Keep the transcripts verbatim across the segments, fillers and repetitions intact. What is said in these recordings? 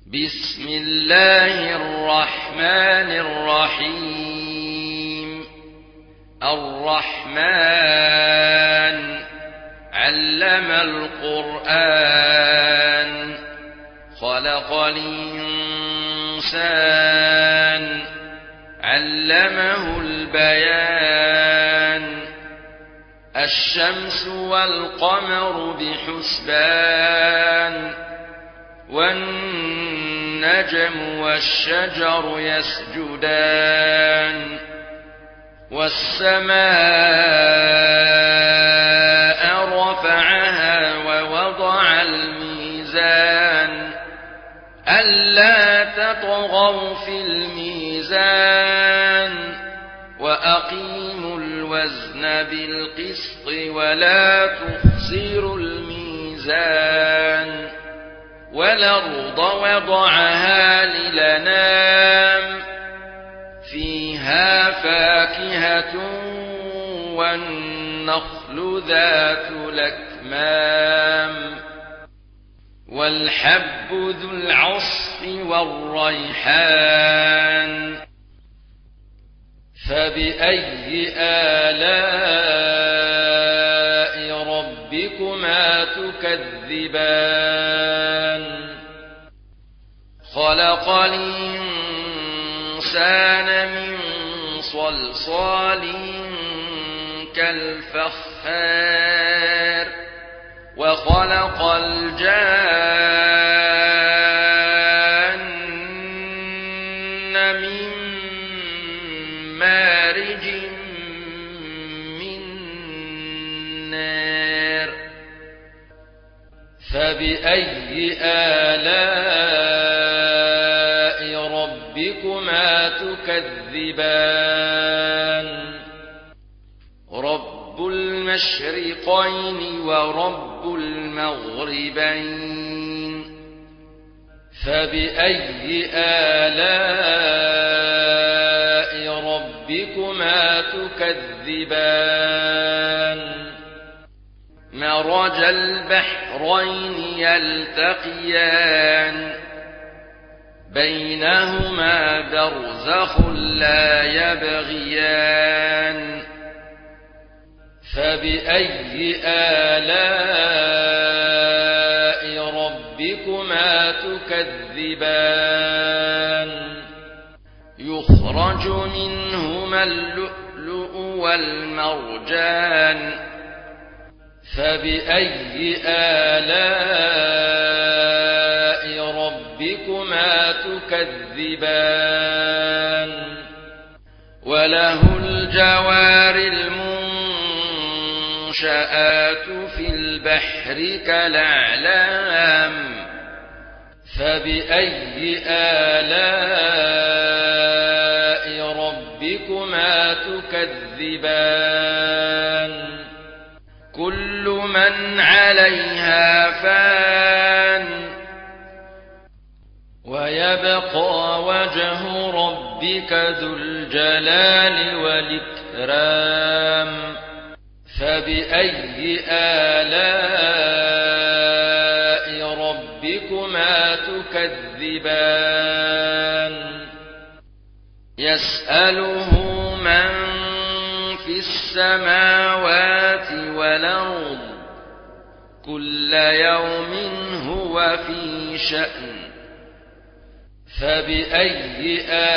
بسم الله الرحمن الرحيم. الرحمن علم القرآن خلق الإنسان علمه البيان الشمس والقمر بحسبان والنجم والشجر يسجدان والسماء رفعها ووضع الميزان ألا تطغوا في الميزان وأقيموا الوزن بالقسط ولا تخسروا الميزان والأرض وضعها للأنام فيها فاكهة والنخل ذات الأكمام والحب ذو العصف والريحان فبأي آلاء ربكما تكذبان خلق الإنسان من صلصال كالفخار وخلق الجان من مارج من نار فبأي آلاء ربكما تكذبان رب المشرقين ورب المغربين فبأي آلاء ربكما تكذبان مرج البحرين يلتقيان بينهما برزخ لا يبغيان فبأي آلاء ربكما تكذبان يخرج منهما اللؤلؤ والمرجان فبأي آلاء ربكما تكذبان وله الجوار المنشآت في البحر كالأعلام فبأي آلاء ربكما تكذبان كل من عليها فان ويبقى وجه ربك ذو الجلال والإكرام فبأي آلاء ربكما تكذبان يسأله من في السماوات والأرض كل يوم هو في شأن فبأي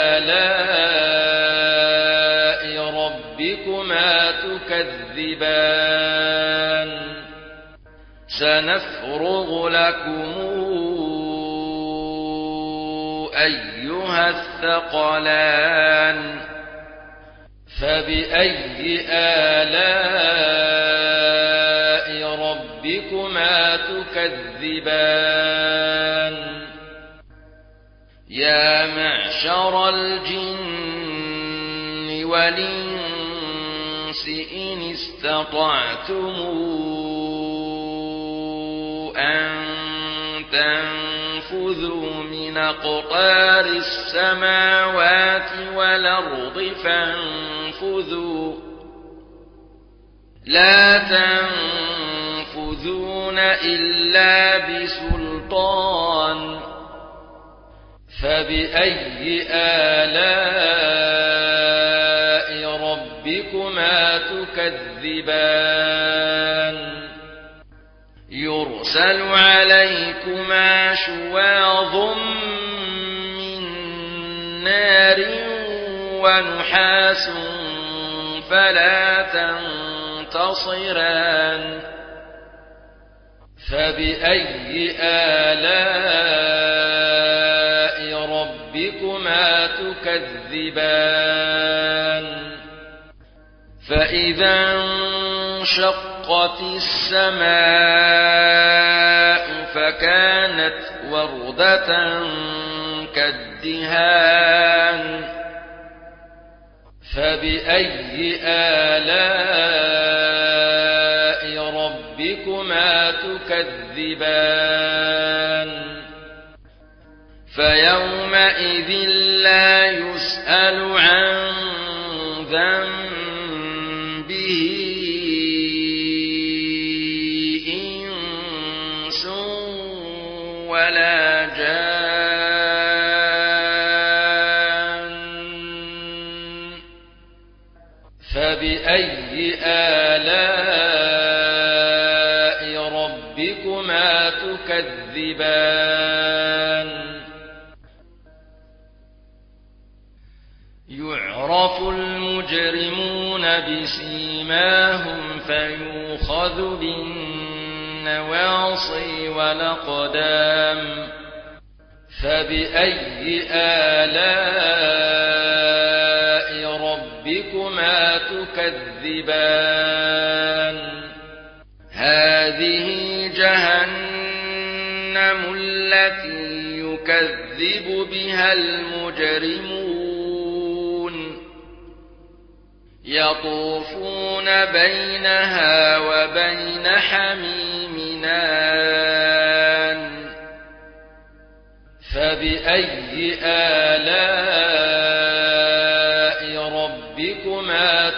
آلاء ربكما تكذبان سنفرغ لكم أيها الثقلان فبأي آلاء ربكما تكذبان يا معشر الجن والإنس إن استطعتم أن تنفذوا من أقطار السماوات والأرض فانفذوا لا تنفذون إلا بسلطان فبأي آلاء ربكما تكذبان يرسل عليكما شواظ من نار ونحاس فلا تنتصران فبأي آلاء ربكما تكذبان فإذا انشقت السماء فكانت وردة كالدهان فبأي آلاء ربكما تكذبان فيومئذ لا يسأل عن ذنبه إنس ولا جان فبأي آلاء ربكما تكذبان يعرف المجرمون بسيماهم فيؤخذ بالنواصي والأقدام فبأي آلاء ربكما تكذبان هذه جهنم التي يكذب بها المجرمون يطوفون بينها وبين حميم آن فبأي آلاء ربكما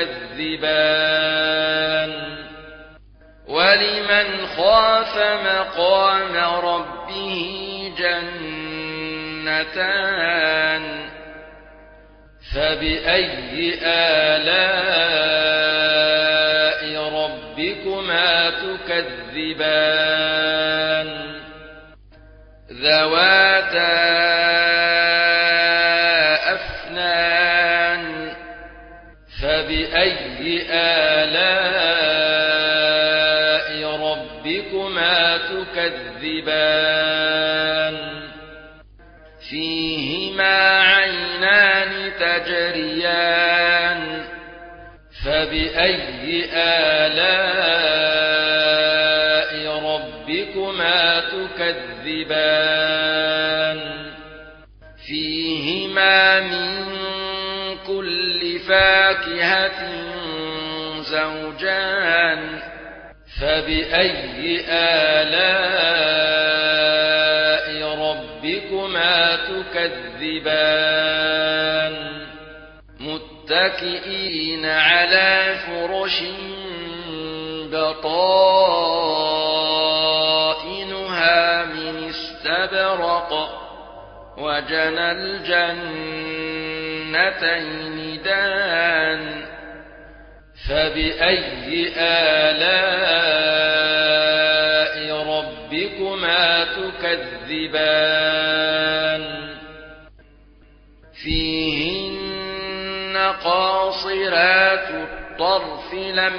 تكذبان ولمن خاف مقام ربه جنتان فبأي آلاء ربكما تكذبان ذواتا أفنان فبأي آلاء ربكما تكذبان فيهما عينان تجريان فبأي آلاء ربكما تكذبان فيهما من كل فاكهة زوجان فبأي آلاء ربكما تكذبان متكئين على فرش بطائنها من استبرق وجنى الجنتين دان فبأي آلاء ربكما تكذبان فيهن قاصرات الطرف لم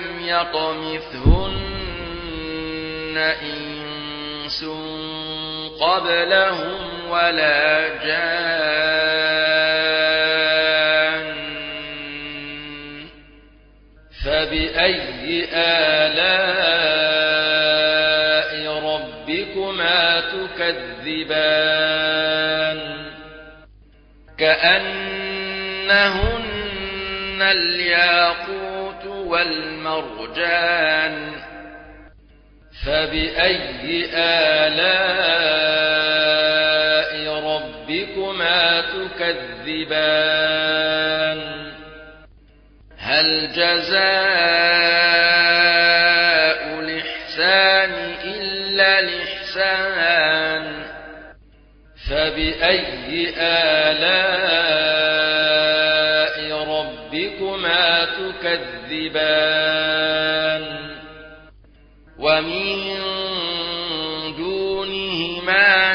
يطمثهن إنس قبلهم ولا جان فبأي آلاء ربكما تكذبان كأنهن الياقوت والمرجان فبأي آلاء ربكما تكذبان هل جزاء الإحسان إلا الإحسان فبأي آلاء ربكما تكذبان ومن دونهما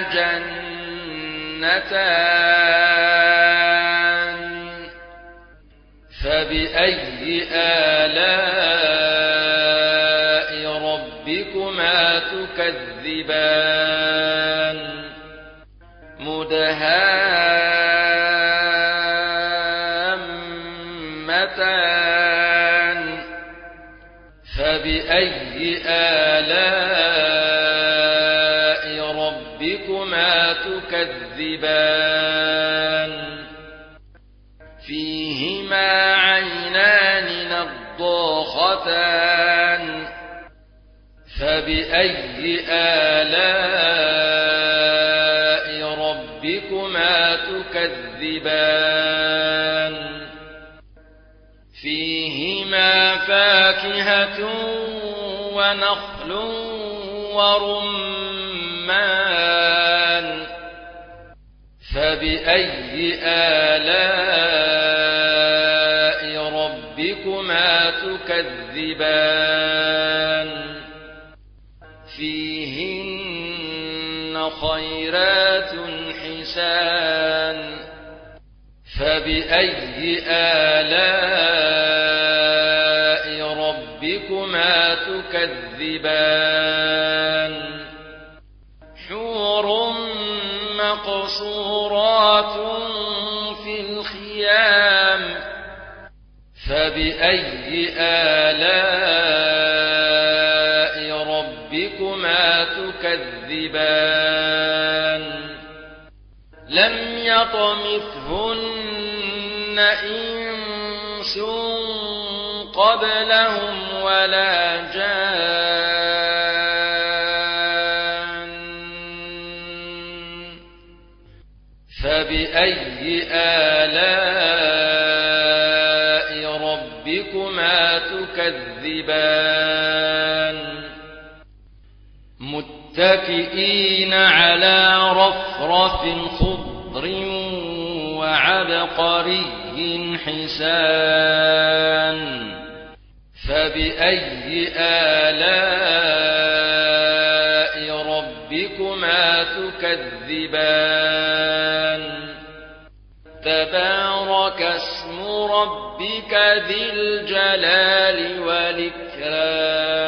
جنتان فبأي آلاء ربكما تكذبان مدهامتان فبأي آلاء ربكما تكذبان فيهما عينان نضاختان فبأي آلاء ربكما تكذبان فيهما فاكهة ونخل ورمان فبأي آلاء ربكما تكذبان فيهن خيرات حسان فبأي آلاء ربكما تكذبان حور مقصورات في الخيام فبأي آلاء ربكما تكذبان لم يطمثهن إنس قبلهم ولا جان فبأي آلاء ربكما تكذبان متكئين على رفرف خضر وعبقري حسان فبأي آلاء ربكما تكذبان تبارك اسم ربك ذي الجلال والإكرام